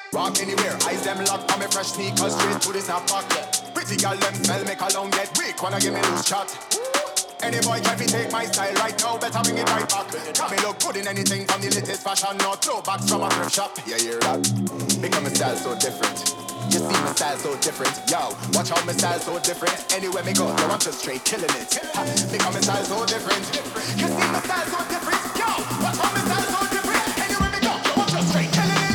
Walk anywhere, eyes them locked on me fresh sneakers straight to the snapback. Yeah. Pretty girl them smell make alone get weak, wanna give me loose chat. Any boy try to take my style right now, better bring it right back. Can me look good in anything from the latest fashion, no throwbacks from a thrift shop. Yeah, hear that? Because my style so different. You see my style so different. Yo, watch how my style so different. Anywhere me go, yo, I'm just straight killing it. Because my style so different. You see my style so different. Yo, watch how my style so different. Anywhere me go, yo, I'm just straight killing it.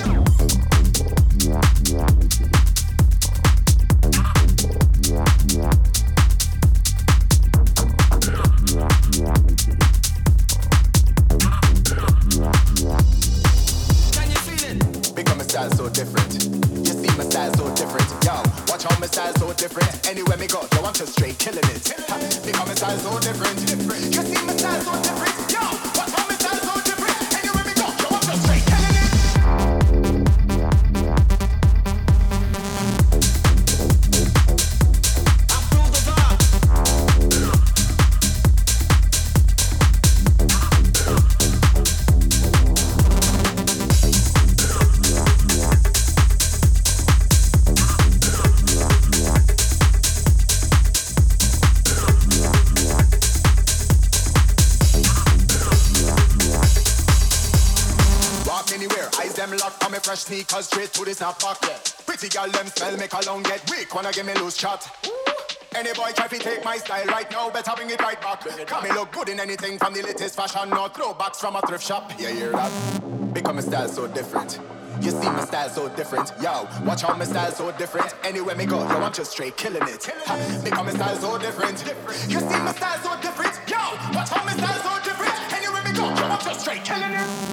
Style so different. You see my style so different. Yo, watch how my style so different. Anywhere me go, yo, I'm just straight killing it. Because my style so different. You see my style so different. Yo, watch how my style so different. Anywhere me go, yo, I'm just straight killing it. Fresh sneakers straight to the snapback. Yeah. Pretty girl them smell make alone get weak, wanna give me loose chat. Any boy try to take my style right now, better bring it right back. Can me look good in anything from the latest fashion, no throwbacks from a thrift shop. Yeah, hear that? Because my style so different. You see my style so different. Yo, watch how my style so different. Anywhere me go, yo, I'm just straight killing it. Because my style so different. You see my style so different. Yo, watch how my style so different. Anywhere me go, yo, I'm just straight killing it.